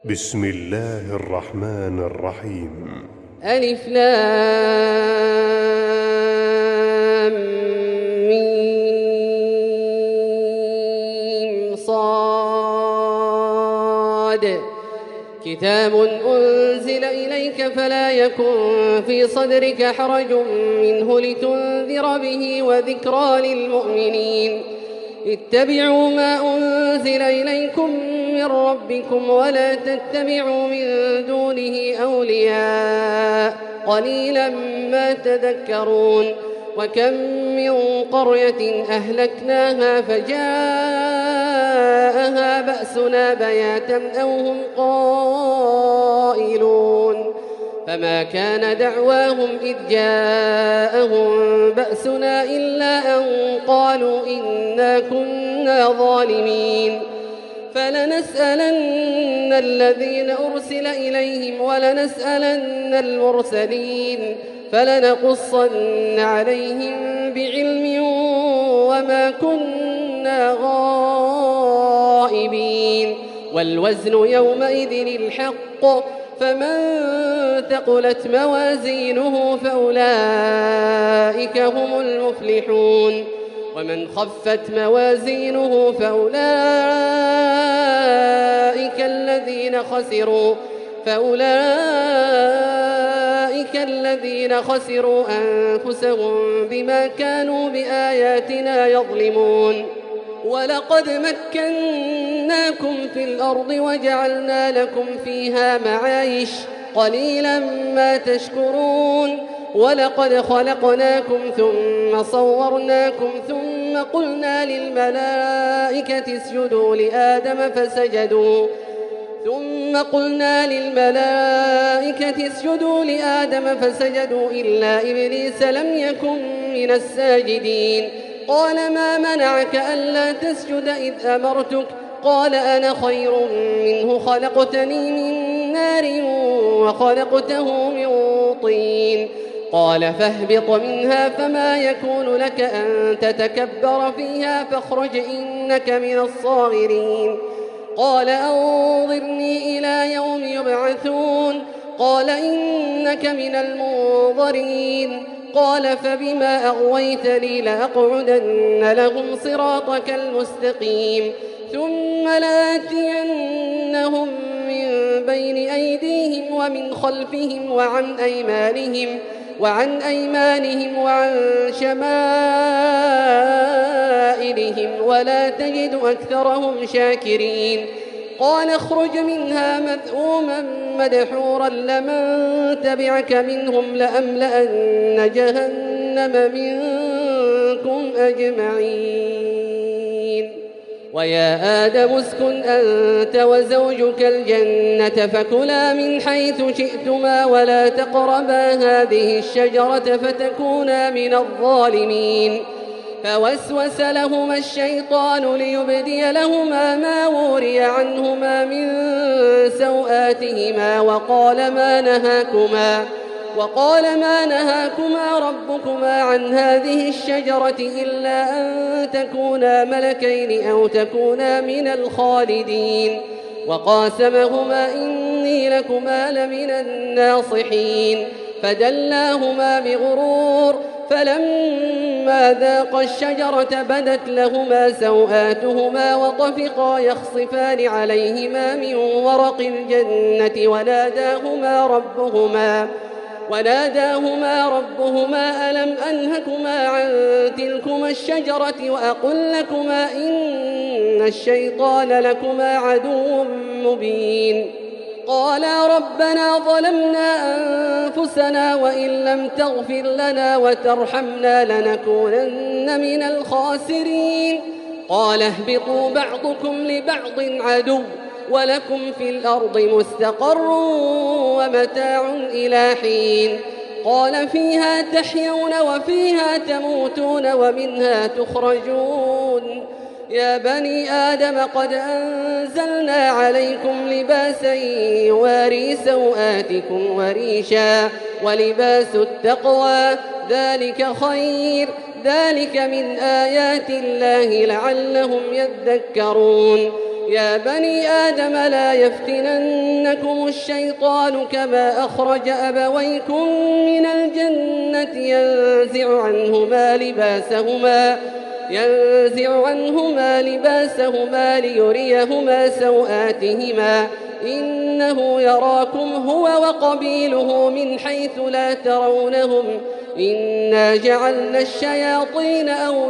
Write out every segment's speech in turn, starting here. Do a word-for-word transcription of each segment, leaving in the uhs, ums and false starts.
بسم الله الرحمن الرحيم. ألف لام ميم صاد كتاب أنزل إليك فلا يكن في صدرك حرج منه لتنذر به وذكرى للمؤمنين. اتبعوا ما أنزل إليكم من ربكم ولا تتبعوا من دونه أولياء قليلا ما تذكرون. وكم من قرية أهلكناها فجاءها بأسنا بياتا أو هم قائلون فما كان دعواهم إذ جاءهم بأسنا إلا أن قالوا إنا كنا ظالمين. فلنسألن الذين أرسل إليهم ولنسألن المرسلين فلنقصن عليهم بعلم وما كنا غائبين. والوزن يومئذ الحق فمن ثقلت موازينه فأولئك هم المفلحون ومن خفت موازينه فأولئك الذين خسروا فأولئك الذين خسروا أنفسهم بما كانوا بآياتنا يظلمون. ولقد مكناكم في الأرض وجعلنا لكم فيها معايش قليلا ما تشكرون. ولقد خلقناكم ثم صورناكم ثم قلنا للملائكة اسجدوا لآدم فسجدوا ثم قلنا للملائكة اسجدوا لآدم فسجدوا إلا إبليس لم يكن من الساجدين. قال ما منعك ألا تسجد إذ أمرتك؟ قال أنا خير منه خلقتني من نار وخلقته من طين. قال فاهبط منها فما يكون لك أن تتكبر فيها فاخرج إنك من الصاغرين. قال أنظرني إلى يوم يبعثون. قال إنك من المنظرين. قال فبما أغويتني لأقعدن لهم صراطك المستقيم ثم لآتينهم من بين أيديهم ومن خلفهم وعن أيمانهم وعن أيمانهم وعن شمائلهم ولا تجد أكثرهم شاكرين. قال اخرج منها مذءوما مدحورا لمن تبعك منهم لأملأن جهنم منكم أجمعين. ويا آدم اسكن أنت وزوجك الجنة فكلا من حيث شئتما ولا تقربا هذه الشجرة فتكونا من الظالمين. فوسوس لهما الشيطان ليبدي لهما ما وري عنهما من سوآتهما وقال ما نهاكما وقال ما نهاكما ربكما عن هذه الشجرة إلا أن تكونا ملكين أو تكونا من الخالدين. وقاسمهما إني لكما لمن الناصحين فدلاهما بغرور فلما ذاقا الشجرة بدت لهما سوآتهما وطفقا يخصفان عليهما من ورق الجنة وناداهما ربهما وناداهما ربهما ألم أنهكما عن تلكما الشجرة وأقل لكما إن الشيطان لكما عدو مبين. قالا ربنا ظلمنا أنفسنا وإن لم تغفر لنا وترحمنا لنكونن من الخاسرين. قال اهبطوا بعضكم لبعض عدو ولكم في الأرض مستقر ومتاع إلى حين. قال فيها تحيون وفيها تموتون ومنها تخرجون. يا بني آدم قد أنزلنا عليكم لباسا يواري سوآتكم وريشا ولباس التقوى ذلك خير ذلك من آيات الله لعلهم يذكرون. يا بني آدم لا يفتننكم الشيطان كما أخرج أبويكم من الجنة ينزع عنهما لباسهما ينزع عنهما لباسهما ليريهما سوآتهما إنه يراكم هو وقبيله من حيث لا ترونهم إنا جعلنا الشياطين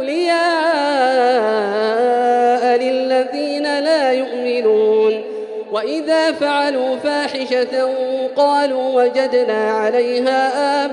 أولياء للذين لا يؤمنون وإذا فعلوا فاحشة قالوا وجدنا عليها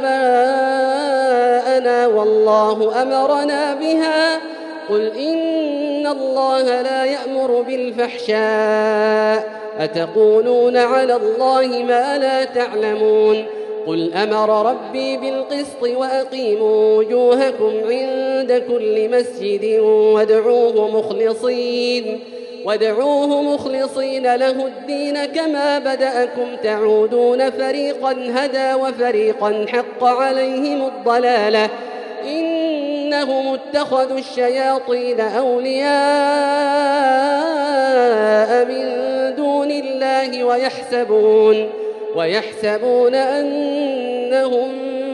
آباءنا والله أمرنا بها قل إن الله لا يأمر بالفحشاء أتقولون على الله ما لا تعلمون قل أمر ربي بالقسط وأقيموا وجوهكم عند كل مسجد وادعوه مخلصين وادعوه مخلصين له الدين كما بدأكم تعودون فريقا هدى وفريقا حق عليهم الضلالة إنهم اتخذوا الشياطين أولياء من دون الله ويحسبون ويحسبون أنهم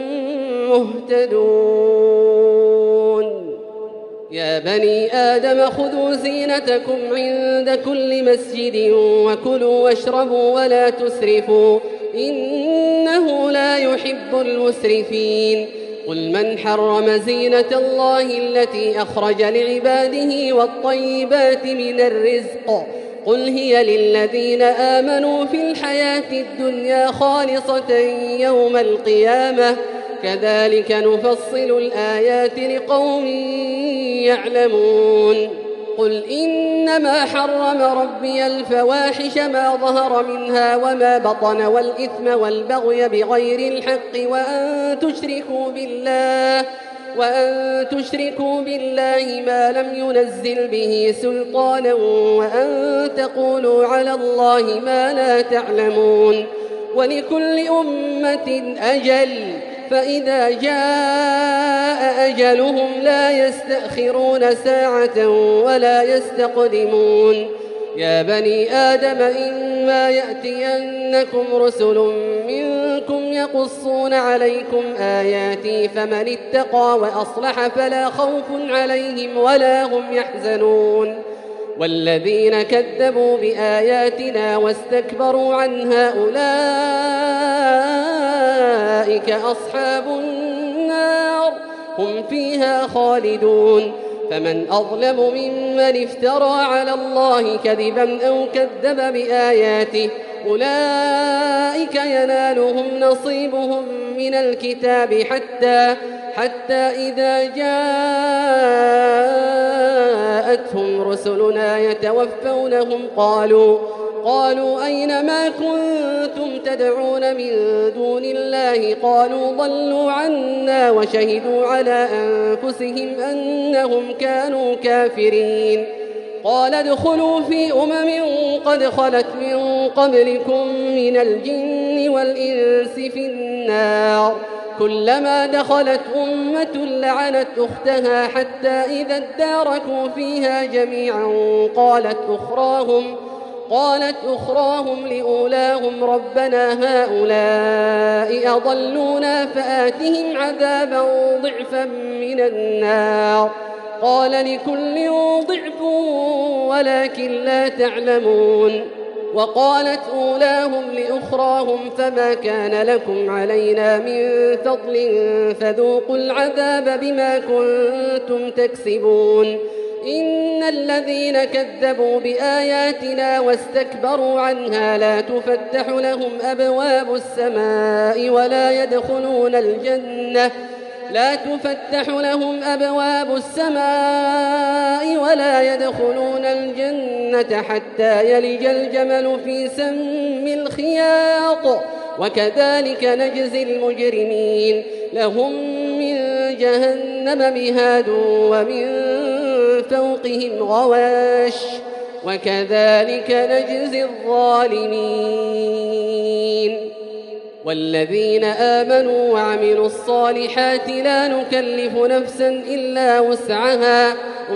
مهتدون يا بني آدم خذوا زينتكم عند كل مسجد وكلوا واشربوا ولا تسرفوا إنه لا يحب المسرفين قل من حرم زينة الله التي أخرج لعباده والطيبات من الرزق قل هي للذين آمنوا في الحياة الدنيا خالصة يوم القيامة كذلك نفصل الآيات لقوم يعلمون قل إنما حرم ربي الفواحش ما ظهر منها وما بطن والإثم والبغي بغير الحق وأن تشركوا بالله وأن تشركوا بالله ما لم ينزل به سلطانا وأن تقولوا على الله ما لا تعلمون ولكل أمة أجل فإذا جاء أجلهم لا يستأخرون ساعة ولا يستقدمون يا بني آدم إما يأتينكم رسل منكم يقصون عليكم آياتي فمن اتقى وأصلح فلا خوف عليهم ولا هم يحزنون والذين كذبوا بآياتنا واستكبروا عنها أولئك أصحاب النار هم فيها خالدون فمن أظلم ممن افترى على الله كذبا أو كذب بآياته أولئك ينالهم نصيبهم من الكتاب حتى حتى إذا جاءتهم رسلنا يتوفونهم قالوا قالوا أين ما كنتم تدعون من دون الله قالوا ضلوا عنا وشهدوا على أنفسهم أنهم كانوا كافرين قال ادخلوا في أمم قد خلت من قبلكم من الجن والإنس في النار كلما دخلت أمة لعنت أختها حتى إذا اداركوا فيها جميعا قالت أخراهم قالت أخراهم لأولاهم ربنا هؤلاء أضلونا فآتهم عذابا ضعفا من النار قال لكل ضعف ولكن لا تعلمون وقالت أولاهم لأخراهم فما كان لكم علينا من فضل فذوقوا العذاب بما كنتم تكسبون إن الذين كذبوا بآياتنا واستكبروا عنها لا تفتح لهم أبواب السماء ولا يدخلون الجنة لا تفتح لهم أبواب السماء ولا يدخلون الجنة حتى يلج الجمل في سم الخياط وكذلك نجزي المجرمين لهم من جهنم مهاد ومن فوقهم غواش وكذلك نجزي الظالمين والذين آمنوا وعملوا الصالحات لا نكلف نفسا إلا وسعها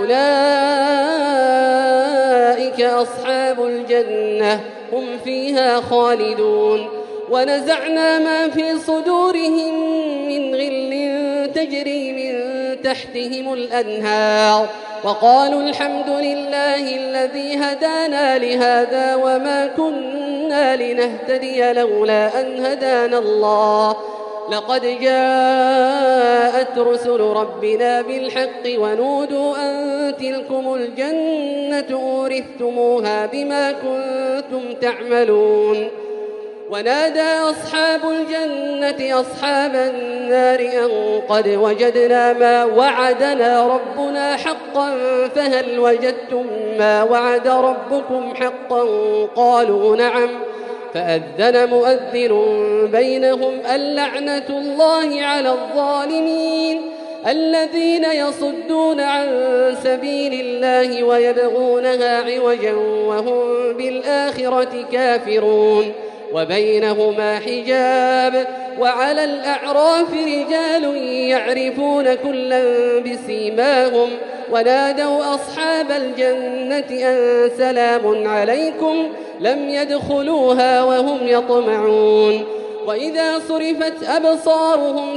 أولئك أصحاب الجنة هم فيها خالدون. ونزعنا ما في صدورهم من غل تجري من تحتهم الأنهار وقالوا الحمد لله الذي هدانا لهذا وما كنا لنهتدي لولا أن هدانا الله لقد جاءت رسل ربنا بالحق ونودوا أن تلكم الجنة أورثتموها بما كنتم تعملون. ونادى أصحاب الجنة أصحاب النار أن قد وجدنا ما وعدنا ربنا حقا فهل وجدتم ما وعد ربكم حقا قالوا نعم فأذن مؤذن بينهم اللعنة الله على الظالمين الذين يصدون عن سبيل الله ويبغونها عوجا وهم بالآخرة كافرون وبينهما حجاب وعلى الأعراف رجال يعرفون كلا بسيماهم ونادوا أصحاب الجنة أن سلام عليكم لم يدخلوها وهم يطمعون. وإذا صرفت أبصارهم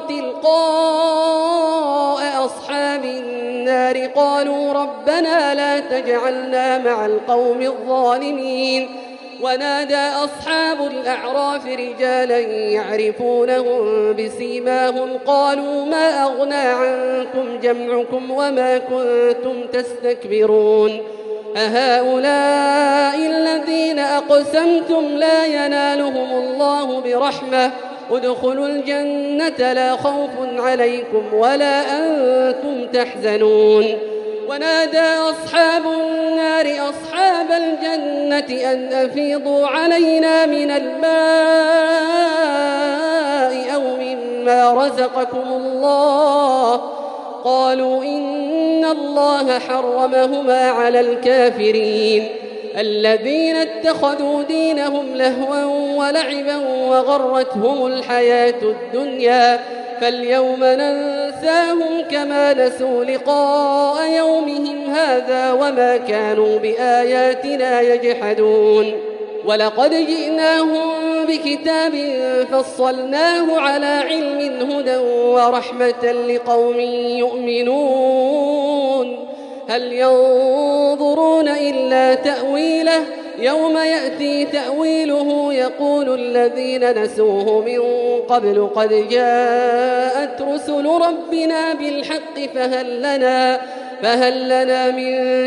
تلقاء أصحاب النار قالوا ربنا لا تجعلنا مع القوم الظالمين. ونادى أصحاب الأعراف رجالا يعرفونهم بسيماهم قالوا ما أغنى عنكم جمعكم وما كنتم تستكبرون أهؤلاء الذين أقسمتم لا ينالهم الله برحمة ادخلوا الجنة لا خوف عليكم ولا أنتم تحزنون. ونادى أصحاب النار أصحاب الجنة أن أفيضوا علينا من الماء أو مما رزقكم الله قالوا إن الله حرمهما على الكافرين الذين اتخذوا دينهم لهوا ولعبا وغرتهم الحياة الدنيا فاليوم ننساهم كما نسوا لقاء يومهم هذا وما كانوا بآياتنا يجحدون. ولقد جئناهم بكتاب فصلناه على علم هدى ورحمة لقوم يؤمنون هل ينظرون إلا تأويله يوم يأتي تأويله يقول الذين نسوه من قبل قد جاءت رسل ربنا بالحق فهل لنا, فهل لنا من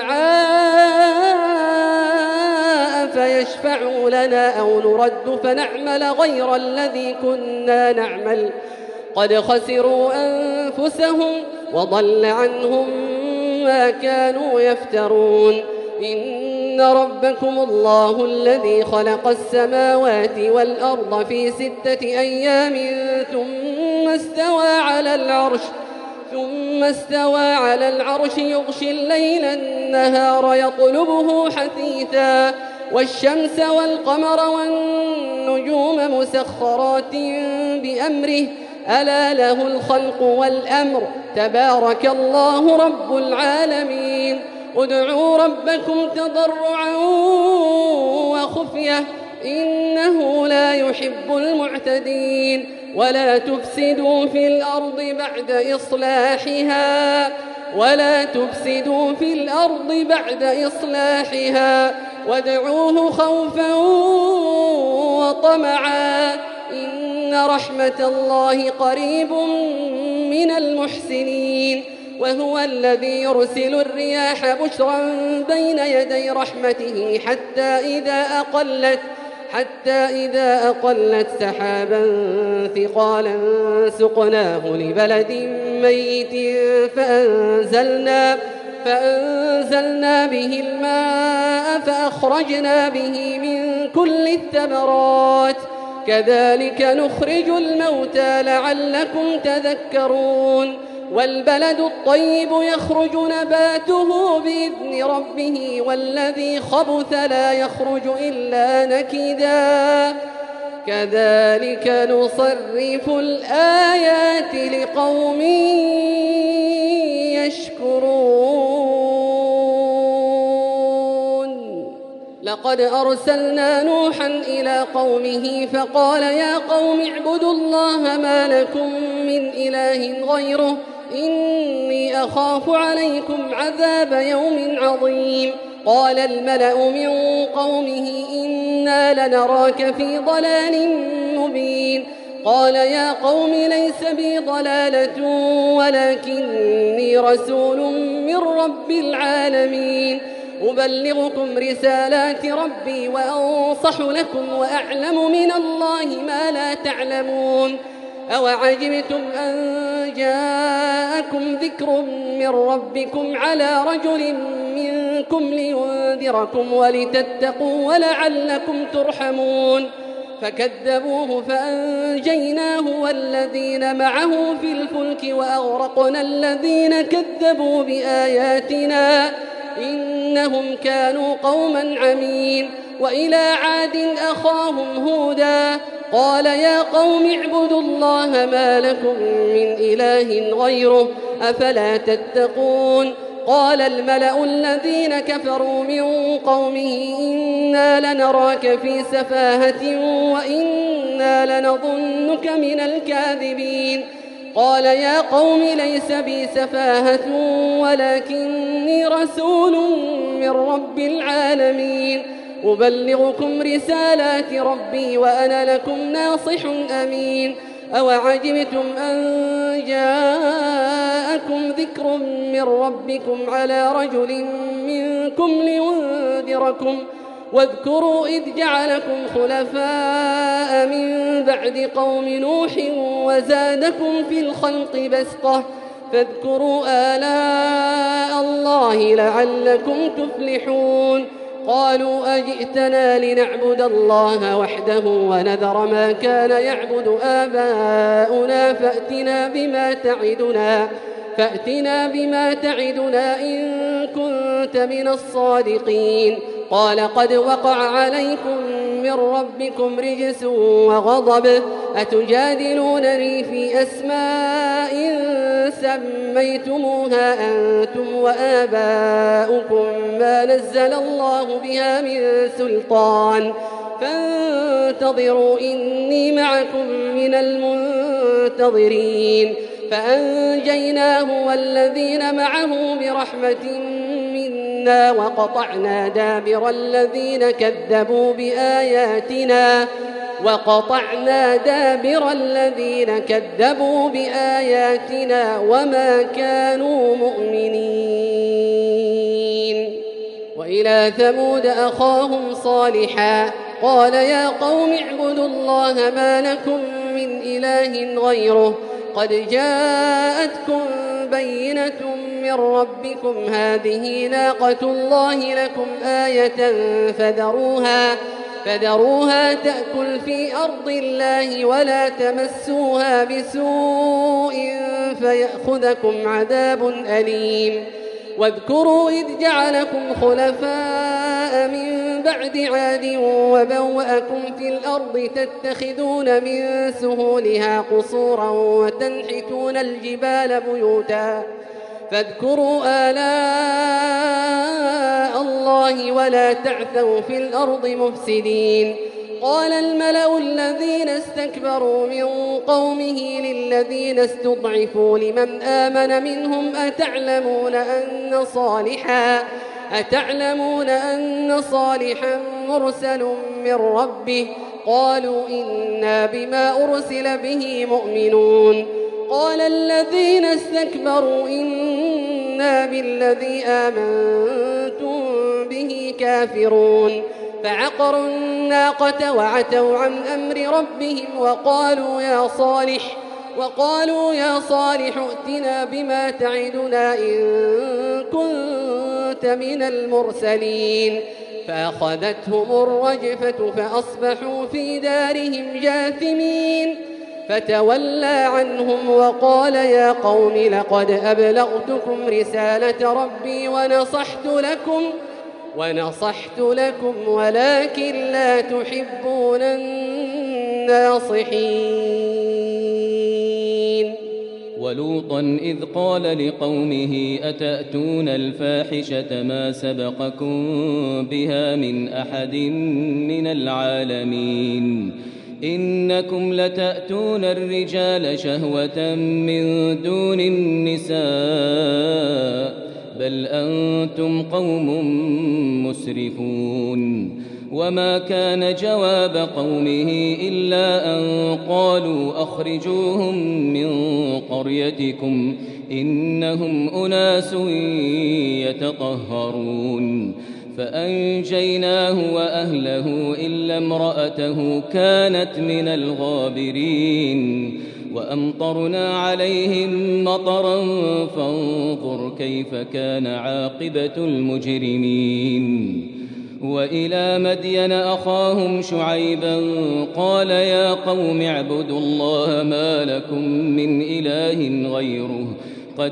شفعاء فيشفعوا لنا أو نرد فنعمل غير الذي كنا نعمل قد خسروا أنفسهم وضل عنهم ما كانوا يفترون. إن ربكم الله الذي خلق السماوات والأرض في ستة أيام ثم استوى على العرش ثم استوى على العرش يغشي الليل النهار يطلبه حثيثا والشمس والقمر والنجوم مسخرات بأمره ألا له الخلق والأمر تبارك الله رب العالمين. ادعوا ربكم تضرعا وخفية إنه لا يحب المعتدين ولا تفسدوا في الأرض بعد إصلاحها ولا تفسدوا في الأرض بعد إصلاحها وادعوه خوفا وطمعا إن رحمة الله قريب من المحسنين. وهو الذي يرسل الرياح بشرا بين يدي رحمته حتى إذا أقلت حتى إذا أقلت سحابا ثقالا سقناه لبلد ميت فأنزلنا فأنزلنا به الماء فأخرجنا به من كل الثمرات كذلك نخرج الموتى لعلكم تذكرون. والبلد الطيب يخرج نباته بإذن ربه والذي خبث لا يخرج إلا نكدا كذلك نصرف الآيات لقوم يشكرون. لقد أرسلنا نوحا إلى قومه فقال يا قوم اعبدوا الله ما لكم من إله غيره إني أخاف عليكم عذاب يوم عظيم. قال الملأ من قومه إنا لنراك في ضلال مبين. قال يا قوم ليس بي ضلالة ولكني رسول من رب العالمين أبلغكم رسالات ربي وأنصح لكم وأعلم من الله ما لا تعلمون. أوعجبتم أن جاءكم ذكر من ربكم على رجل منكم لينذركم ولتتقوا ولعلكم ترحمون. فكذبوه فأنجيناه والذين معه في الفلك وأغرقنا الذين كذبوا بآياتنا إنهم كانوا قوما عمين. وإلى عاد أخاهم هودا قال يا قوم اعبدوا الله ما لكم من إله غيره أفلا تتقون. قال الملأ الذين كفروا من قومه إنا لنراك في سفاهة وإنا لنظنك من الكاذبين. قال يا قوم ليس بي سفاهة ولكني رسول من رب العالمين أبلغكم رسالات ربي وأنا لكم ناصح أمين. أوعجبتم أن جاءكم ذكر من ربكم على رجل منكم لينذركم واذكروا إذ جعلكم خلفاء من بعد قوم نوح وزادكم في الخلق بسطة فاذكروا آلاء الله لعلكم تفلحون. قالوا أجئتنا لنعبد الله وحده ونذر ما كان يعبد آباؤنا فأتنا بما تعدنا فأتنا بما تعدنا إن كنت من الصادقين. قال قد وقع عليكم من ربكم رجس وغضب أتجادلونني في أسماء سميتموها أنتم وآباؤكم ما نزل الله بها من سلطان فانتظروا إني معكم من المنتظرين. فأنجيناه والذين معه برحمة منا وقطعنا دابر الذين كذبوا بآياتنا وقطعنا دابر الذين كذبوا بآياتنا وما كانوا مؤمنين. وإلى ثمود أخاهم صالحا قال يا قوم اعبدوا الله ما لكم من إله غيره قد جاءتكم بينة من ربكم هذه ناقة الله لكم آية فذروها فذروها تأكل في أرض الله ولا تمسوها بسوء فيأخذكم عذاب أليم. واذكروا إذ جعلكم خلفاء من بعد عاد وبوأكم في الأرض تتخذون من سهولها قصورا وتنحتون الجبال بيوتا فاذكروا آلاء الله ولا تعثوا في الأرض مفسدين. قال الملأ الذين استكبروا من قومه للذين استضعفوا لمن آمن منهم أتعلمون أن صالحا أتعلمون أن صالحا مرسل من ربه قالوا إنا بما أرسل به مؤمنون. قال الذين استكبروا إنا بالذي آمنتم به كافرون. فعقروا الناقة وعتوا عن أمر ربهم وقالوا يا صالح وقالوا يا صالح ائتنا بما تعدنا إن كنت من المرسلين. فأخذتهم الرجفة فأصبحوا في دارهم جاثمين. فتولى عنهم وقال يا قوم لقد أبلغتكم رسالة ربي ونصحت لكم ونصحت لكم ولكن لا تحبون الناصحين. الناصحين. ولوطا إذ قال لقومه أتأتون الفاحشة ما سبقكم بها من أحد من العالمين إنكم لتأتون الرجال شهوة من دون النساء بل أنتم قوم مسرفون. وما كان جواب قومه إلا أن قالوا أخرجوهم من قريتكم إنهم أناس يتطهرون. فأنجيناه وأهله إلا امرأته كانت من الغابرين. وأمطرنا عليهم مطرا فانظر كيف كان عاقبة المجرمين. وإلى مدين أخاهم شعيبا قال يا قوم اعبدوا الله ما لكم من إله غيره قد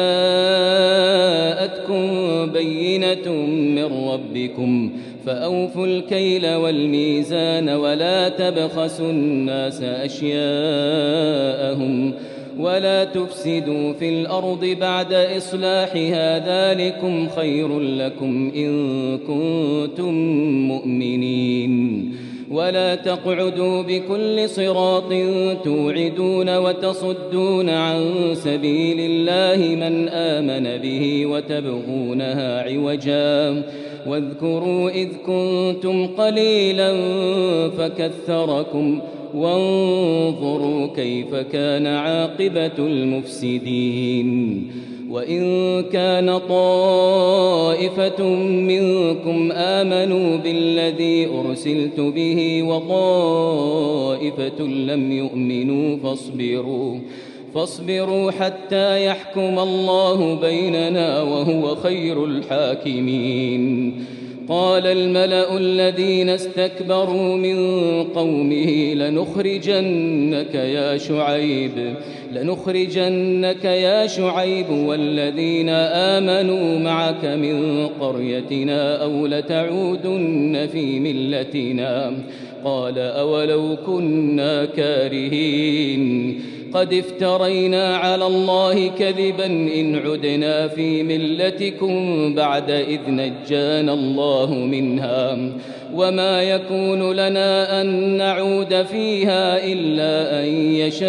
جاءتكم بينة من ربكم فأوفوا الكيل والميزان ولا تبخسوا الناس أشياءهم ولا تفسدوا في الأرض بعد إصلاحها ذلكم خير لكم إن كنتم مؤمنين. ولا تقعدوا بكل صراط توعدون وتصدون عن سبيل الله من آمن به وتبغونها عوجا واذكروا إذ كنتم قليلا فكثركم وانظروا كيف كان عاقبة المفسدين. وإن كان طائفة منكم آمنوا بالذي أرسلت به وطائفة لم يؤمنوا فاصبروا فاصبروا حتى يحكم الله بيننا وهو خير الحاكمين. قال الملأ الذين استكبروا من قومه لنخرجنك يا شعيب لنخرجنك يا شعيب والذين آمنوا معك من قريتنا أو لتعودن في ملتنا. قال أولو كنا كارهين قد افترينا على الله كذبا إن عدنا في ملتكم بعد إذ نجانا الله منها وما يكون لنا أن نعود فيها إلا أن يشاء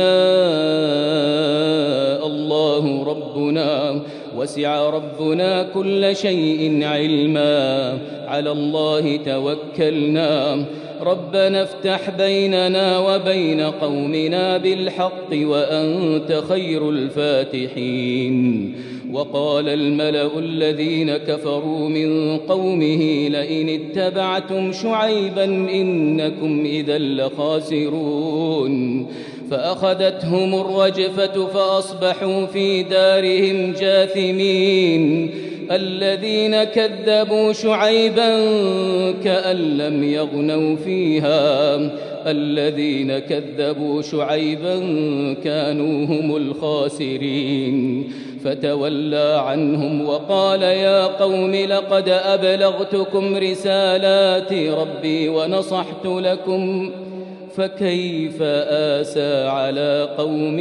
الله ربنا وسع ربنا كل شيء علما على الله توكلنا ربنا افتح بيننا وبين قومنا بالحق وأنت خير الفاتحين. وقال الملأ الذين كفروا من قومه لئن اتبعتم شعيبا إنكم إذا لخاسرون. فأخذتهم الرجفة فأصبحوا في دارهم جاثمين. الذين كذبوا شعيبا كأن لم يغنوا فيها الذين كذبوا شعيبا كانوا هم الخاسرين. فتولى عنهم وقال يا قوم لقد أبلغتكم رسالات ربي ونصحت لكم فكيف آسى على قوم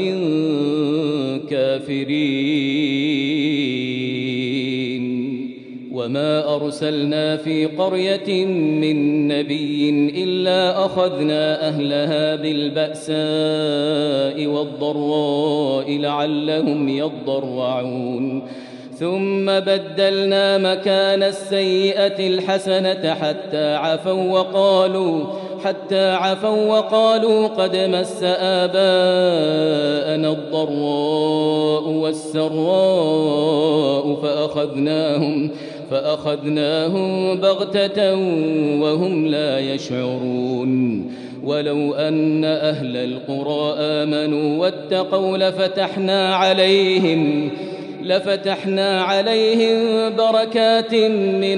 كافرين. وما أرسلنا في قرية من نبي إلا أخذنا أهلها بالبأساء والضراء لعلهم يضرعون ثم بدلنا مكان السيئة الحسنة حتى عفوا وقالوا حتى عفوا وقالوا قد مس آباءنا الضراء والسراء فأخذناهم فأخذناهم بغتة وهم لا يشعرون. ولو أن أهل القرى آمنوا واتقوا لفتحنا عليهم لفتحنا عليهم بركات من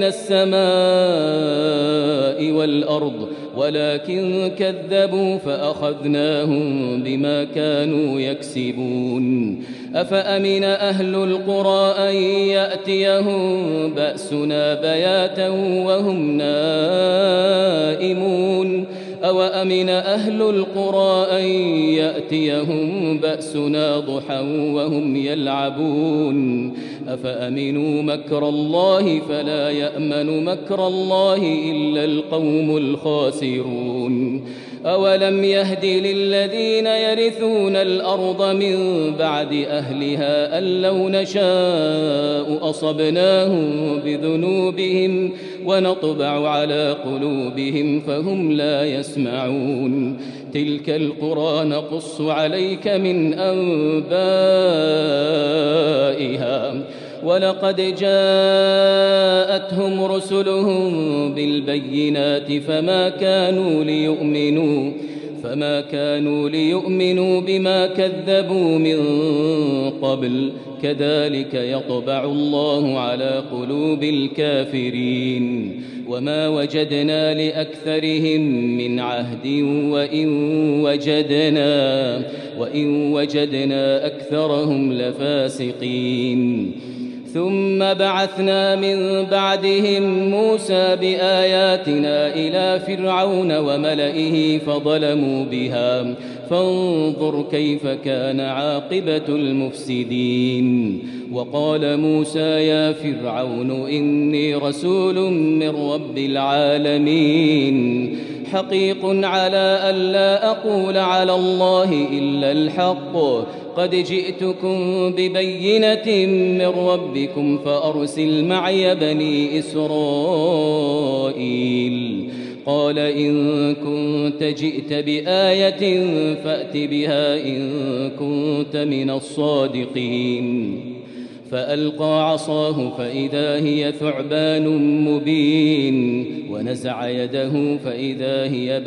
السماء والأرض ولكن كذبوا فأخذناهم بما كانوا يكسبون. أفأمن أهل القرى أن يأتيهم بأسنا بياتا وهم نائمون أوأمن أهل القرى أن يأتيهم بأسنا ضحى وهم يلعبون أفأمنوا مكر الله فلا يأمن مكر الله إلا القوم الخاسرون أولم يهد للذين يرثون الأرض من بعد أهلها أن لو نشاء أصبناهم بذنوبهم ونطبع على قلوبهم فهم لا يسمعون تلك القرى نقص عليك من أنبائها ولقد جاءتهم رسلهم بالبينات فما كانوا ليؤمنوا فما كانوا ليؤمنوا بما كذبوا من قبل كذلك يطبع الله على قلوب الكافرين وما وجدنا لأكثرهم من عهد وإن وجدنا وإن وجدنا أكثرهم لفاسقين ثم بعثنا من بعدهم موسى بآياتنا إلى فرعون وملئه فظلموا بها فانظر كيف كان عاقبة المفسدين وقال موسى يا فرعون إني رسول من رب العالمين حقيق على ألا أقول على الله إلا الحق قد جئتكم ببينة من ربكم فأرسل معي بني إسرائيل قال إن كنت جئت بآية فأت بها إن كنت من الصادقين فألقى عصاه فإذا هي ثعبان مبين ونزع يده فإذا هي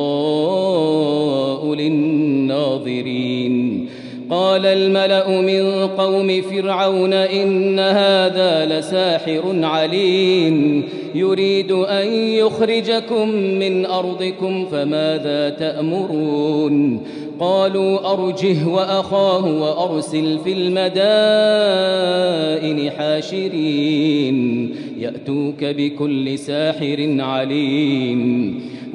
بيضاء للناظرين قال الملأ من قوم فرعون إن هذا لساحر عليم يريد أن يخرجكم من أرضكم فماذا تأمرون قالوا أرجه وأخاه وأرسل في المدائن حاشرين يأتوك بكل ساحر عليم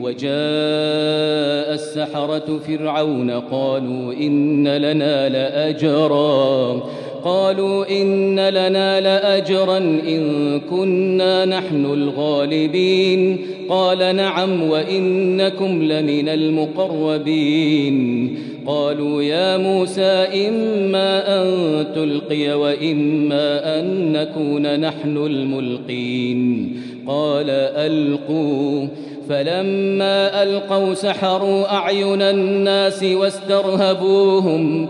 وجاء السحرة فرعون قالوا إن لنا لأجرا قالوا إن لنا لأجرا إن كنا نحن الغالبين قال نعم وإنكم لمن المقربين قالوا يا موسى إما أن تلقي وإما أن نكون نحن الملقين قال ألقوا فلما ألقوا سحروا أعين الناس واسترهبوهم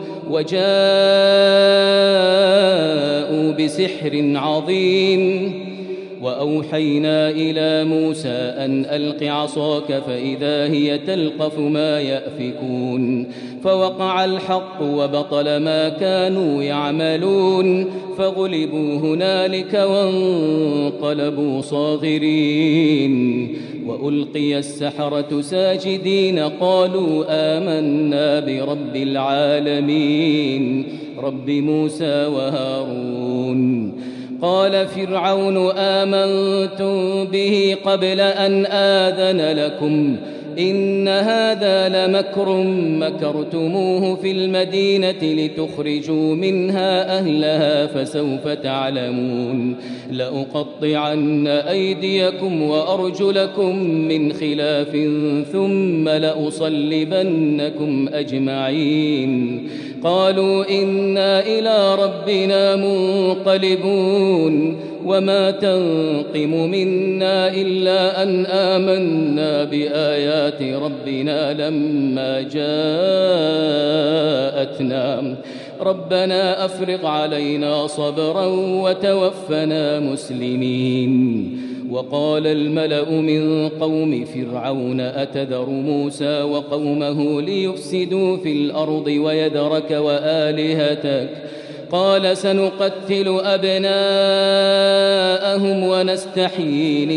وجاءوا بسحر عظيم وأوحينا إلى موسى أن ألق عصاك فإذا هي تلقف ما يأفكون فوقع الحق وبطل ما كانوا يعملون فغلبوا هنالك وانقلبوا صاغرين وألقي السحرة ساجدين قالوا آمنا برب العالمين رب موسى وهارون قال فرعون آمنتم به قبل أن آذن لكم إن هذا لمكر مكرتموه في المدينة لتخرجوا منها أهلها فسوف تعلمون لأقطعن أيديكم وأرجلكم من خلاف ثم لأصلبنكم أجمعين قالوا إنا إلى ربنا منقلبون وما تنقم منا إلا أن آمنا بآيات ربنا لما جاءتنا ربنا أفرغ علينا صبرا وتوفنا مسلمين وقال الملأ من قوم فرعون أتذر موسى وقومه ليفسدوا في الأرض ويذرك وآلهتك قال سنقتل أبناءهم ونستحيي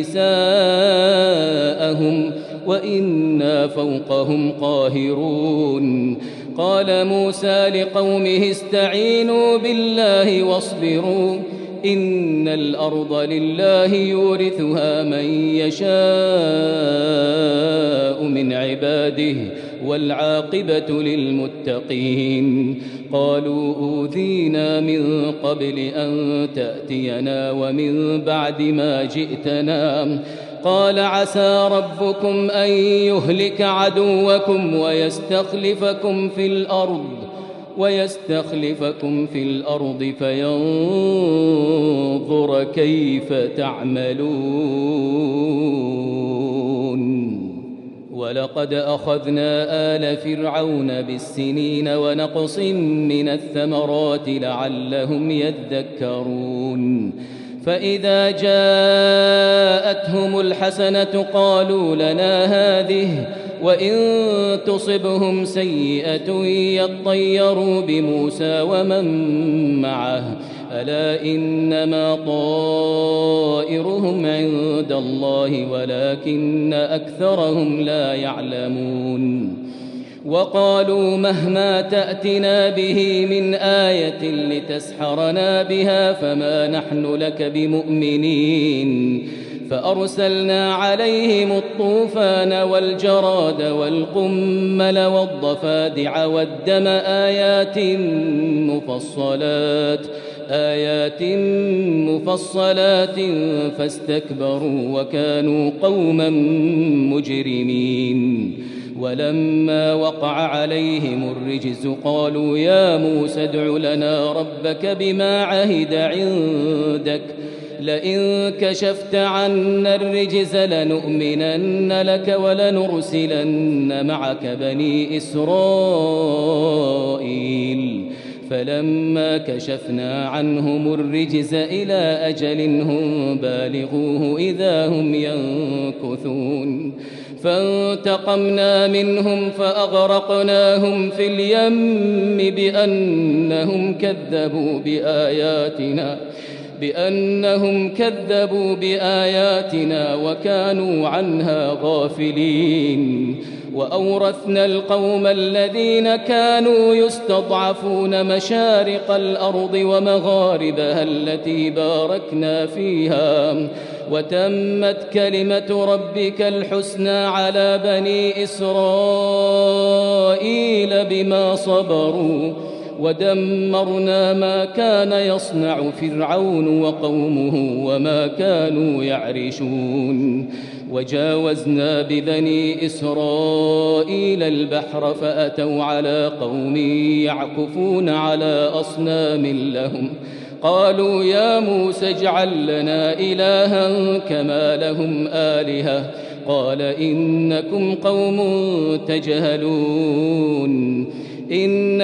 نساءهم وإنا فوقهم قاهرون قال موسى لقومه استعينوا بالله واصبروا إن الأرض لله يورثها من يشاء من عباده والعاقبة للمتقين. قالوا أوذينا من قبل أن تأتينا ومن بعد ما جئتنا. قال عسى ربكم أن يهلك عدوكم ويستخلفكم في الأرض ويستخلفكم في الأرض فينظر كيف تعملون. ولقد أخذنا آل فرعون بالسنين ونقص من الثمرات لعلهم يذكرون. فإذا جاءتهم الحسنة قالوا لنا هذه وإن تصبهم سيئة يطيروا بموسى ومن معه ألا إنما طائرهم عند الله ولكن أكثرهم لا يعلمون. وقالوا مهما تأتنا به من آية لتسحرنا بها فما نحن لك بمؤمنين. فأرسلنا عليهم الطوفان والجراد والقمل والضفادع والدم آيات مفصلات آيات مفصلات فاستكبروا وكانوا قوما مجرمين. ولما وقع عليهم الرجز قالوا يا موسى ادع لنا ربك بما عهد عندك لئن كشفت عنا الرجز لنؤمنن لك ولنرسلن معك بني إسرائيل. فلما كشفنا عنهم الرجز إلى أجل هم بالغوه إذا هم ينكثون. فانتقمنا منهم فأغرقناهم في اليم بأنهم كذبوا بآياتنا بأنهم كذبوا بآياتنا وكانوا عنها غافلين. وأورثنا القوم الذين كانوا يستضعفون مشارق الأرض ومغاربها التي باركنا فيها وتمت كلمة ربك الحسنى على بني إسرائيل بما صبروا ودمرنا ما كان يصنع فرعون وقومه وما كانوا يعرشون. وجاوزنا ببني إسرائيل البحر فأتوا على قوم يعكفون على أصنام لهم قالوا يا موسى اجعل لنا إلها كما لهم آلهة قال إنكم قوم تجهلون. إن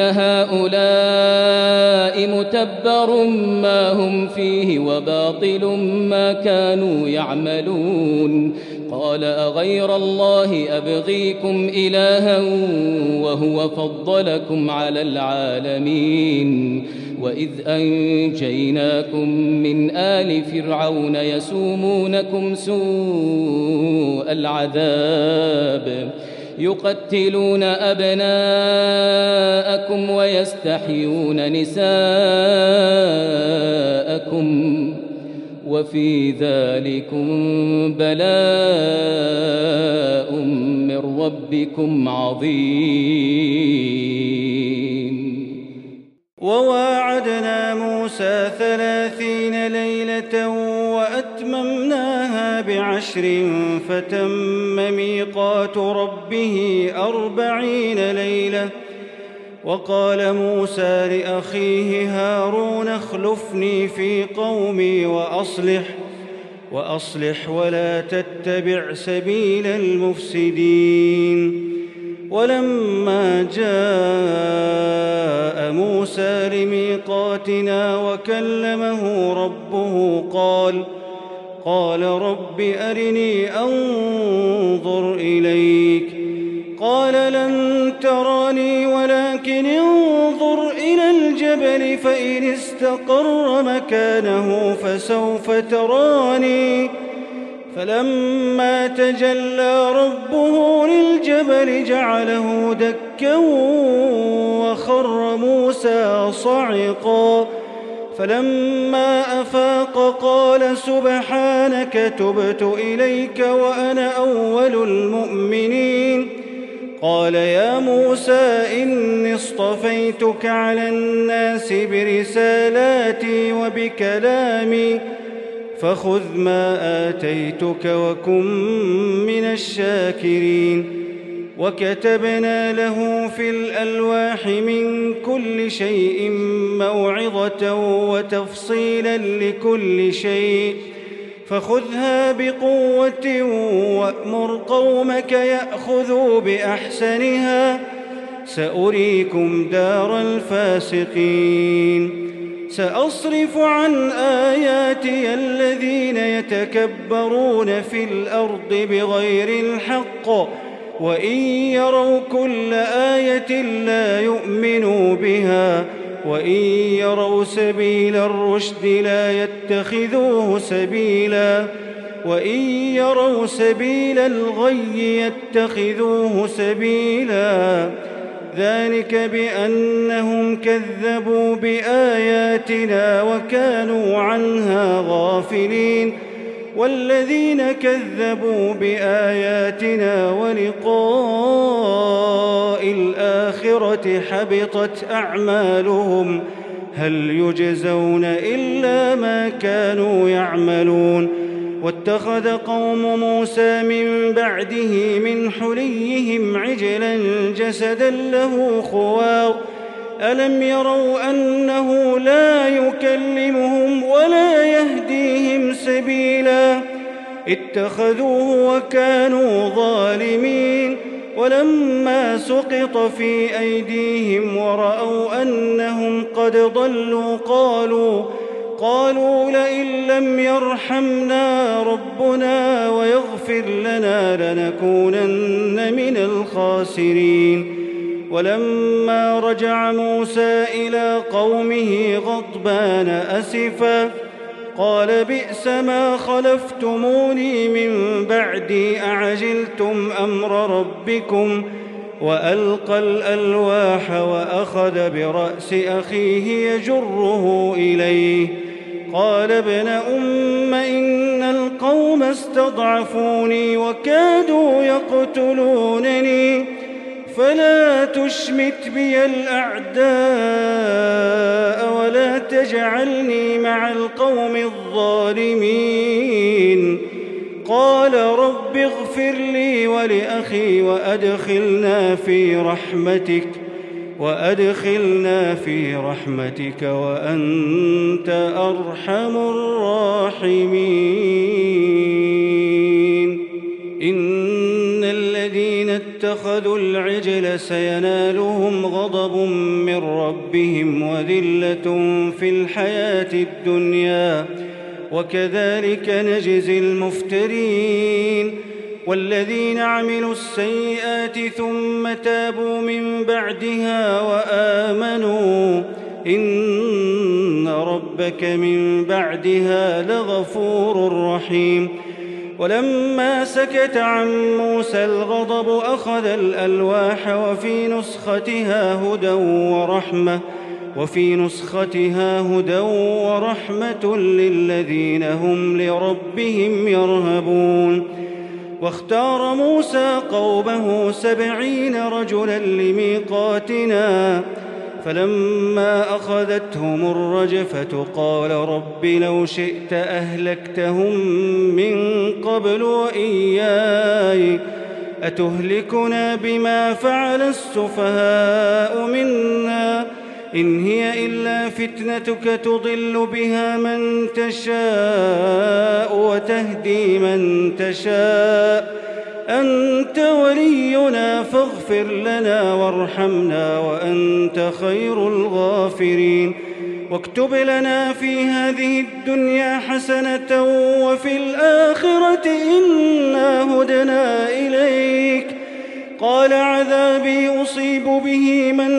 هؤلاء متبر ما هم فيه وباطل ما كانوا يعملون. قال أغير الله أبغيكم إلها وهو فضلكم على العالمين. وإذ أنجيناكم من آل فرعون يسومونكم سوء العذاب يقتلون أبناءكم ويستحيون نساءكم وفي ذلكم بلاء من ربكم عظيم. وواعدنا موسى ثلاثين ليلة وأتممناها بعشر فتم ميقات ربه أربعين ليلة. وقال موسى لأخيه هارون اخلفني في قومي وأصلح وأصلح ولا تتبع سبيل المفسدين. ولما جاء موسى لميقاتنا وكلمه ربه قال قال رب أرني أنظر إليك قال لن تراني ولكن انظر إلى الجبل فإن استقر مكانه فسوف تراني. فلما تجلى ربه للجبل جعله دكا وخر موسى صعقا فلما أفاق قال سبحانك تبت إليك وأنا أول المؤمنين. قال يا موسى إني اصطفيتك على الناس برسالاتي وبكلامي فخذ ما آتيتك وكن من الشاكرين. وكتبنا له في الألواح من كل شيء موعظة وتفصيلا لكل شيء فخذها بقوة وأمر قومك يأخذوا بأحسنها سأريكم دار الفاسقين. سأصرف عن آياتي الذين يتكبرون في الأرض بغير الحق وإن يروا كل آية لا يؤمنوا بها وإن يروا سبيل الرشد لا يتخذوه سبيلا وإن يروا سبيل الغي يتخذوه سبيلا. ذلك بأنهم كذبوا بآياتنا وكانوا عنها غافلين. والذين كذبوا بآياتنا ولقاء الآخرة حبطت أعمالهم هل يجزون إلا ما كانوا يعملون. واتخذ قوم موسى من بعده من حليهم عجلا جسدا له خوار ألم يروا أنه لا يكلمهم ولا يهديهم سبيلا اتخذوه وكانوا ظالمين. ولما سقط في أيديهم ورأوا أنهم قد ضلوا قالوا قالوا لئن لم يرحمنا ربنا ويغفر لنا لنكونن من الخاسرين. ولما رجع موسى إلى قومه غضبان أسفا قال بئس ما خلفتموني من بعدي أعجلتم أمر ربكم وألقى الألواح وأخذ برأس أخيه يجره إليه قال ابن أم إن القوم استضعفوني وكادوا يقتلونني فلا تشمت بي الأعداء ولا تجعلني مع القوم الظالمين. قال رب اغفر لي ولأخي وأدخلنا في رحمتك وأدخلنا في رحمتك وأنت أرحم الراحمين. إن الذين اتخذوا العجل سينالهم غضب من ربهم وذلة في الحياة الدنيا وكذلك نجزي المفترين. والذين عملوا السيئات ثم تابوا من بعدها وآمنوا إن ربك من بعدها لغفور رحيم. ولما سكت عن موسى الغضب أخذ الألواح وفي نسختها هدى ورحمة وفي نسختها هدى ورحمة للذين هم لربهم يرهبون. واختار موسى قومه سبعين رجلا لميقاتنا فلما أخذتهم الرجفة قال رب لو شئت أهلكتهم من قبل وإياي أتهلكنا بما فعل السفهاء منا إن هي إلا فتنتك تضل بها من تشاء وتهدي من تشاء أنت ولينا فاغفر لنا وارحمنا وأنت خير الغافرين. واكتب لنا في هذه الدنيا حسنة وفي الآخرة إنا هدنا إليك. قال عذابي أصيب به من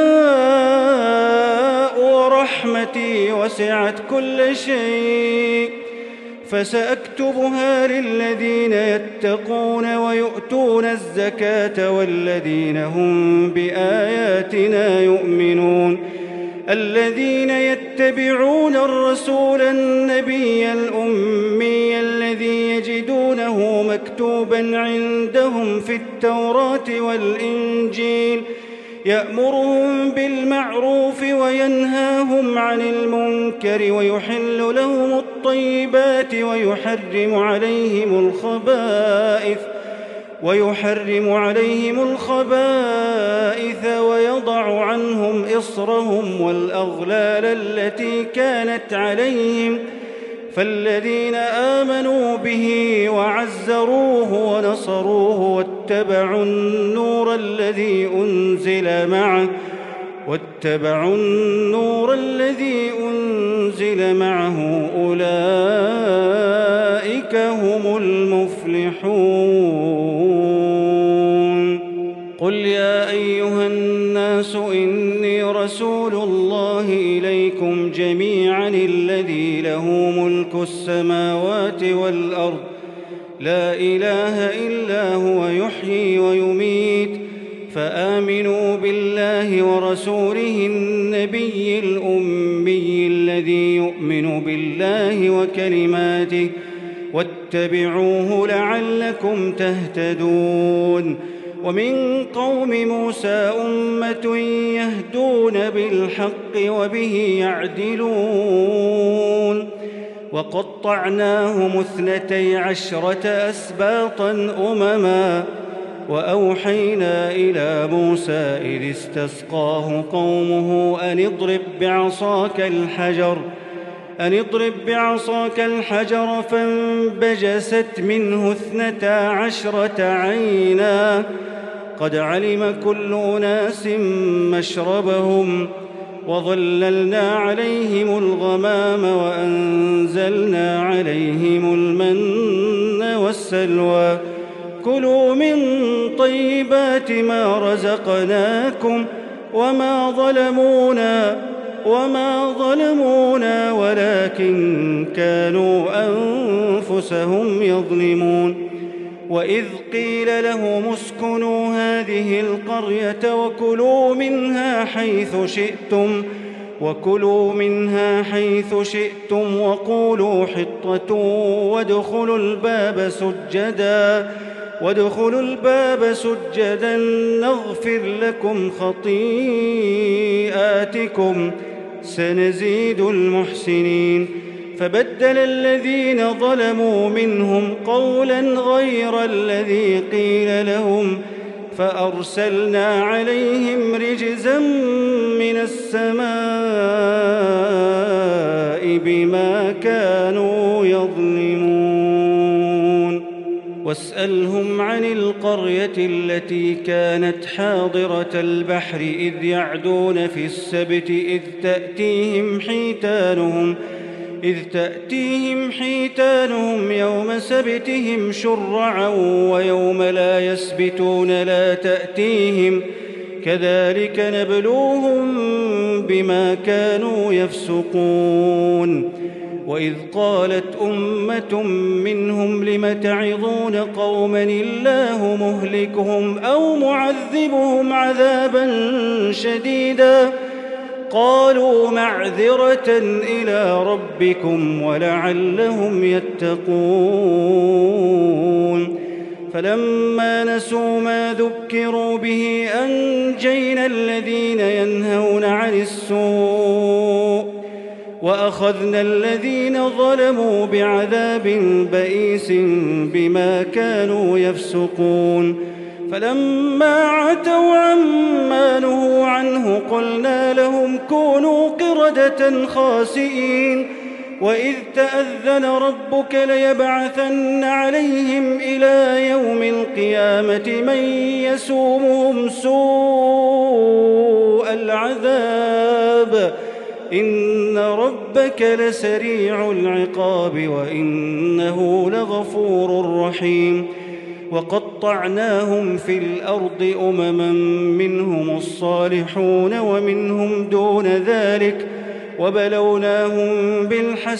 أشاء ورحمتي وسعت كل شيء فسأكتبها للذين يتقون ويؤتون الزكاة والذين هم بآياتنا يؤمنون. الذين يتبعون الرسول النبي الأمي الذي يجدونه مكتوبا عندهم في التوراة والإنجيل يأمرهم بالمعروف وينهاهم عن المنكر ويحل لهم الطيبات ويحرم عليهم الخبائث ويحرم عليهم الخبائث ويضع عنهم إصرهم والأغلال التي كانت عليهم فالذين آمنوا به وعزروه ونصروه واتبعوا النور الذي أنزل معه واتبعوا النور الذي أنزل معه أولئك هم المفلحون. قل يا أيها الناس إني رسول الله إليكم جميعا الذي له ملك السماوات والأرض لا إله إلا هو يحيي ويميت فآمنوا بالله ورسوله النبي الأمي الذي يؤمن بالله وكلماته واتبعوه لعلكم تهتدون. ومن قوم موسى أمة يهدون بالحق وبه يعدلون وقطعناهم اثنتي عشرة أسباطا أمما وأوحينا إلى موسى إذ استسقاه قومه أن اضرب بعصاك الحجر أن اضرب بعصاك الحجر فانبجست منه اثنتا عشرة عينا قد علم كل أناس مشربهم وظللنا عليهم الغمام وأنزلنا عليهم المن والسلوى كلوا من طيبات ما رزقناكم وما ظلمونا وما ظلمونا ولكن كانوا أنفسهم يظلمون. وإذ قيل لهم اسكنوا هذه القرية وكلوا منها حيث شئتم وكلوا منها حيث شئتم وقولوا حطة وادخلوا الباب سجدا وادخلوا الباب سجدا نغفر لكم خطيئاتكم سنزيد المحسنين. فبدل الذين ظلموا منهم قولا غير الذي قيل لهم فأرسلنا عليهم رجزا من السماء بما كانوا يظلمون. واسألهم عن القرية التي كانت حاضرة البحر إذ يعدون في السبت إذ تأتيهم حيتانهم إذ تأتيهم حيتانهم يوم سبتهم شرعا ويوم لا يسبتون لا تأتيهم كذلك نبلوهم بما كانوا يفسقون. وإذ قالت أمة منهم لم تعظون قوما الله مهلكهم أو معذبهم عذابا شديدا قالوا معذرة إلى ربكم ولعلهم يتقون. فلما نسوا ما ذكروا به أنجينا الذين ينهون عن السوء وأخذنا الذين ظلموا بعذاب بئيس بما كانوا يفسقون. فلما عتوا عما نهوا عنه قلنا لهم كونوا قردة خاسئين. وإذ تأذن ربك ليبعثن عليهم إلى يوم القيامة من يسومهم سوء العذاب إن ربك لسريع العقاب وإنه لغفور رحيم. وقطعناهم في الأرض أمما منهم الصالحون ومنهم دون ذلك وبلوناهم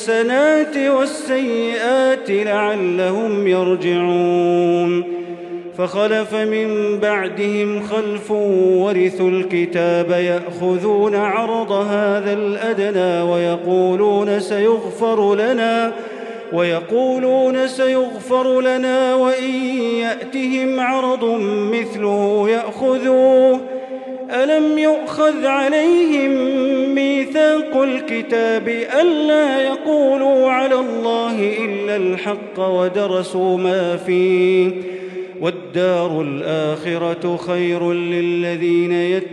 بالحسنات والسيئات لعلهم يرجعون. فخلف من بعدهم خلف ورثوا الكتاب يأخذون عرض هذا الأدنى ويقولون سيغفر لنا ويقولون سيغفر لنا وإن يأتهم عرض مثله يأخذوه. ألم يؤخذ عليهم ميثاق الكتاب ألا يقولوا على الله إلا الحق ودرسوا ما فيه والدار الآخرة خير للذين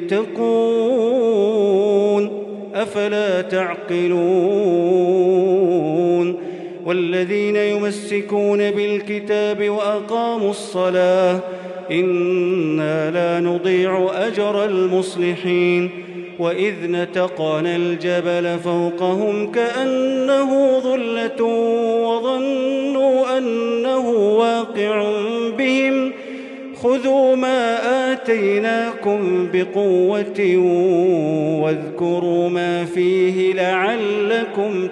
يتقون أفلا تعقلون. والذين يمسكون بالكتاب وأقاموا الصلاة إنا لا نضيع أجر المصلحين. وإذ نتقنا الجبل فوقهم كأنه ظلة وظنوا أنه واقع بهم خذوا ما آتيناكم بقوة واذكروا ما فيه لعلكم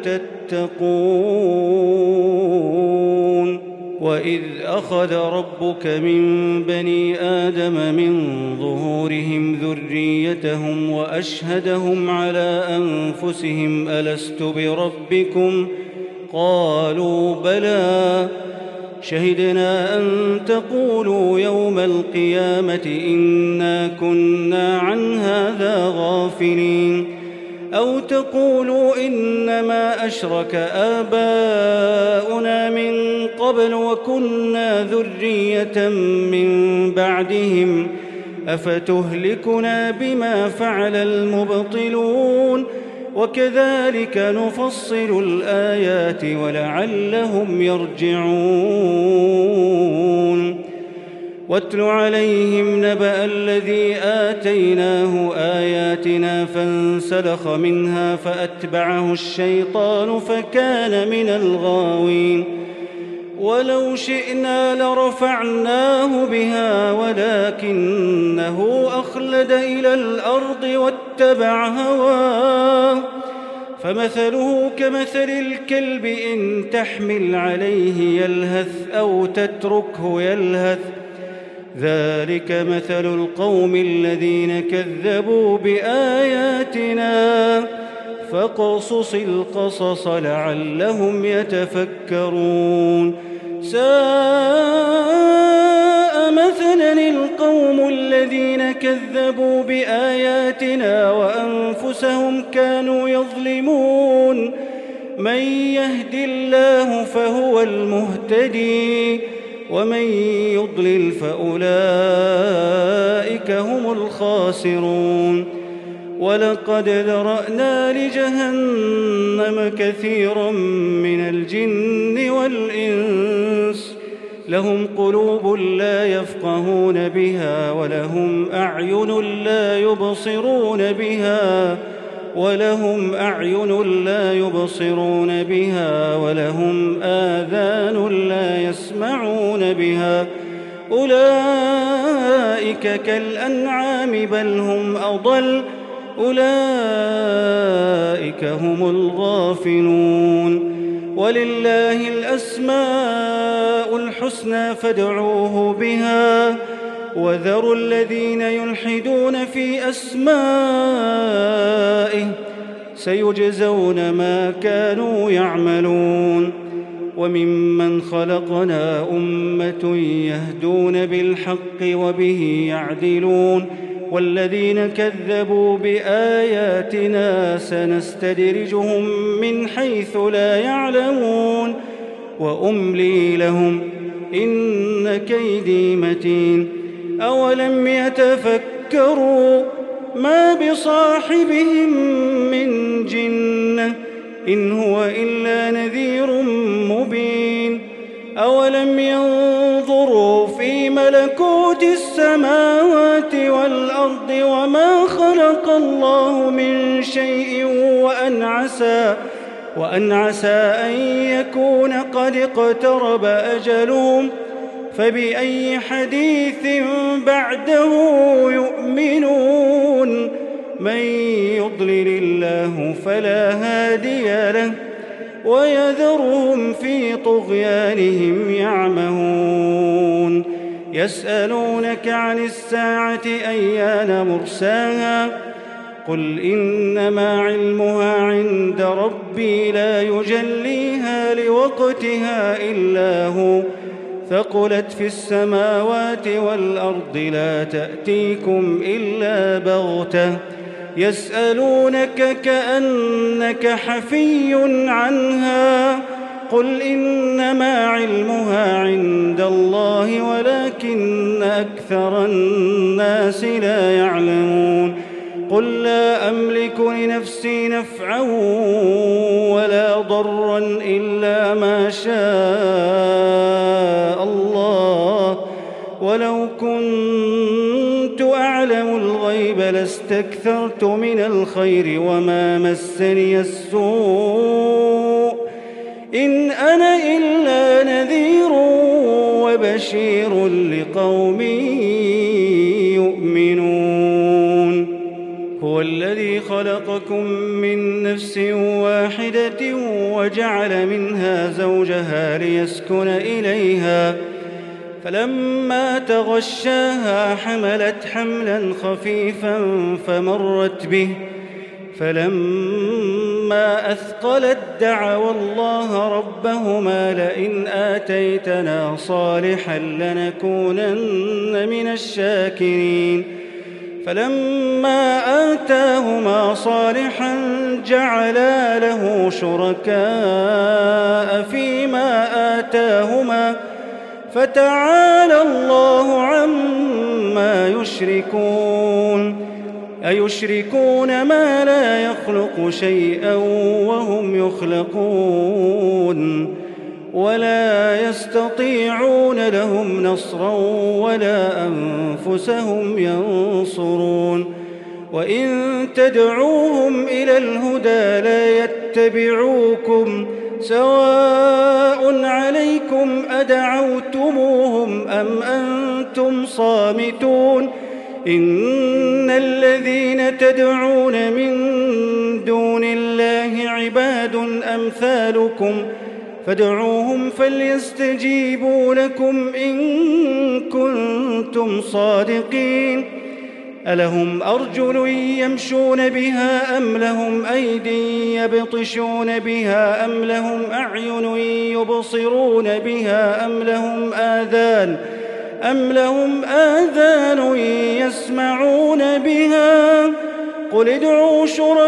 تتقون. وإذ أخذ ربك من بني آدم من ظهورهم ذريتهم وأشهدهم على أنفسهم ألست بربكم قالوا بلى شهدنا أن تقولوا يوم القيامة إنا كنا عن هذا غافلين أو تقولوا إنما أشرك آباؤنا من قبل وكنا ذرية من بعدهم أفتهلكنا بما فعل المبطلون وكذلك نفصل الآيات ولعلهم يرجعون. واتل عليهم نبأ الذي آتيناه آياتنا فانسلخ منها فأتبعه الشيطان فكان من الغاوين. ولو شئنا لرفعناه بها ولكنه أخلد إلى الأرض واتبع هواه فمثله كمثل الكلب إن تحمل عليه يلهث أو تتركه يلهث ذلك مثل القوم الذين كذبوا بآياتنا فاقصص القصص لعلهم يتفكرون. ساء مثلا القوم الذين كذبوا بآياتنا وأنفسهم كانوا يظلمون. من يهد الله فهو المهتدي ومن يضلل فأولئك هم الخاسرون. ولقد ذرأنا لجهنم كثيرا من الجن والإنس لهم قلوب لا يفقهون بها ولهم أعين لا يبصرون بها ولهم أعين لا يبصرون بها ولهم آذان لا يسمعون بها أولئك كالأنعام بل هم أضل أولئك هم الغافلون. ولله الأسماء الحسنى فادعوه بها وذروا الذين يلحدون في أسمائه سيجزون ما كانوا يعملون. وممن خلقنا أمة يهدون بالحق وبه يعدلون والذين كذبوا بآياتنا سنستدرجهم من حيث لا يعلمون وأملي لهم إن كيدي متين. أولم يتفكروا ما بصاحبهم من جنة إن هو إلا نذير مبين. أولم ينظروا في ملكوت السماوات والأرض وما خلق الله من شيء وأن عسى وأن عسى أن يكون قد اقترب أجلهم فبأي حديث بعده يؤمنون. من يضلل الله فلا هادي له ويذرهم في طغيانهم يعمهون. يسألونك عن الساعة أيان مرساها قل إنما علمها عند ربي لا يجليها لوقتها إلا هو ثقلت في السماوات والأرض لا تأتيكم إلا بغتة يسألونك كأنك حفي عنها قل إنما علمها عند الله ولكن أكثر الناس لا يعلمون قل لا أملك لنفسي نفعا ولا ضرا إلا ما شاء الله ولو كنت أعلم الغيب لاستكثرت من الخير وما مسني السوء إن أنا إلا نذير وبشير لقوم يؤمنون هو الذي خلقكم من نفس واحدة وجعل منها زوجها ليسكن إليها فلما تغشاها حملت حملا خفيفا فمرت به فلما أثقلت دعوا الله ربهما لئن آتيتنا صالحا لنكونن من الشاكرين فلما آتاهما صالحا جعلا له شركاء فيما آتاهما فتعالى الله عما يشركون أيشركون ما لا يخلق شيئا وهم يخلقون ولا يستطيعون لهم نصرا ولا أنفسهم ينصرون وإن تدعوهم إلى الهدى لا يتبعوكم سواء عليكم أدعوتموهم أم أنتم صامتون إن الذين تدعون من دون الله عباد أمثالكم فادعوهم فليستجيبوا لكم إن كنتم صادقين ألهم أرجل يمشون بها أم لهم أيدي يبطشون بها أم لهم أعين يبصرون بها أم لهم آذان أم لهم آذان يسمعون بها قل ادعوا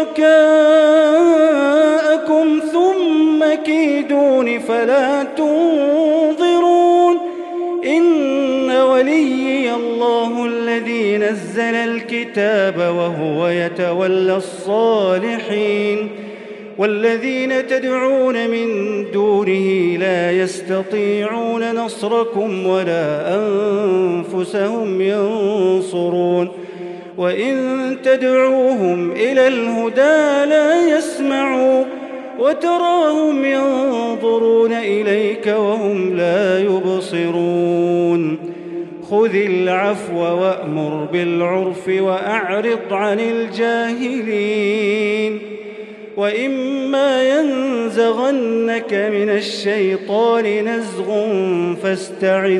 شركاءكم ثم كيدون فلا تنظرون إن وليي الله الذي نزل الكتاب وهو يتولى الصالحين والذين تدعون من دونه لا يستطيعون نصركم ولا أنفسهم ينصرون وإن تدعوهم إلى الهدى لا يسمعوا وتراهم ينظرون إليك وهم لا يبصرون خذ العفو وأمر بالعرف وأعرض عن الجاهلين وإما ينزغنك من الشيطان نزغ فاستعذ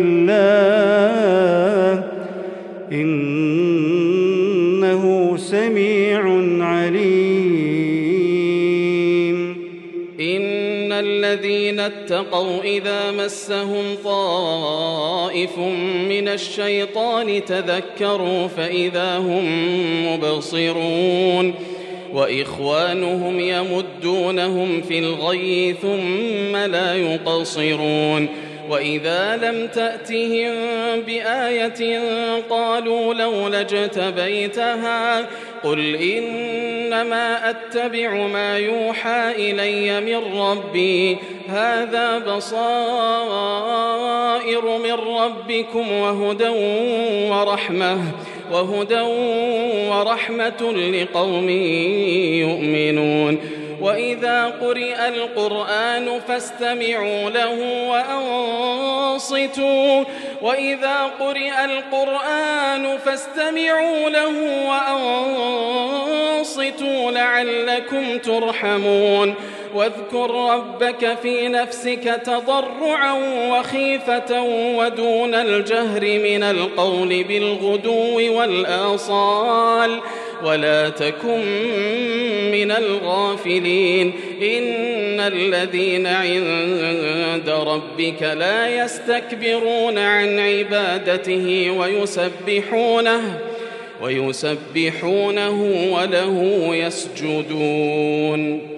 بالله إنه سميع عليم إن الذين اتقوا إذا مسهم طائف من الشيطان تذكروا فإذا هم مبصرون وإخوانهم يمدونهم في الغي ثم لا يقصرون وإذا لم تأتهم بآية قالوا لولا اجتبيتها قل إنما أتبع ما يوحى إلي من ربي هذا بصائر من ربكم وهدى ورحمة وهدى ورحمة لقوم يؤمنون وإذا قرئ القرآن فاستمعوا له وأنصتوا وإذا قرئ القرآن فاستمعوا له وأنصتوا لعلكم ترحمون واذكر ربك في نفسك تضرعا وخيفة ودون الجهر من القول بالغدو والآصال ولا تكن من الغافلين إن الذين عند ربك لا يستكبرون عن عبادته ويسبحونه ويسبحونه وله يسجدون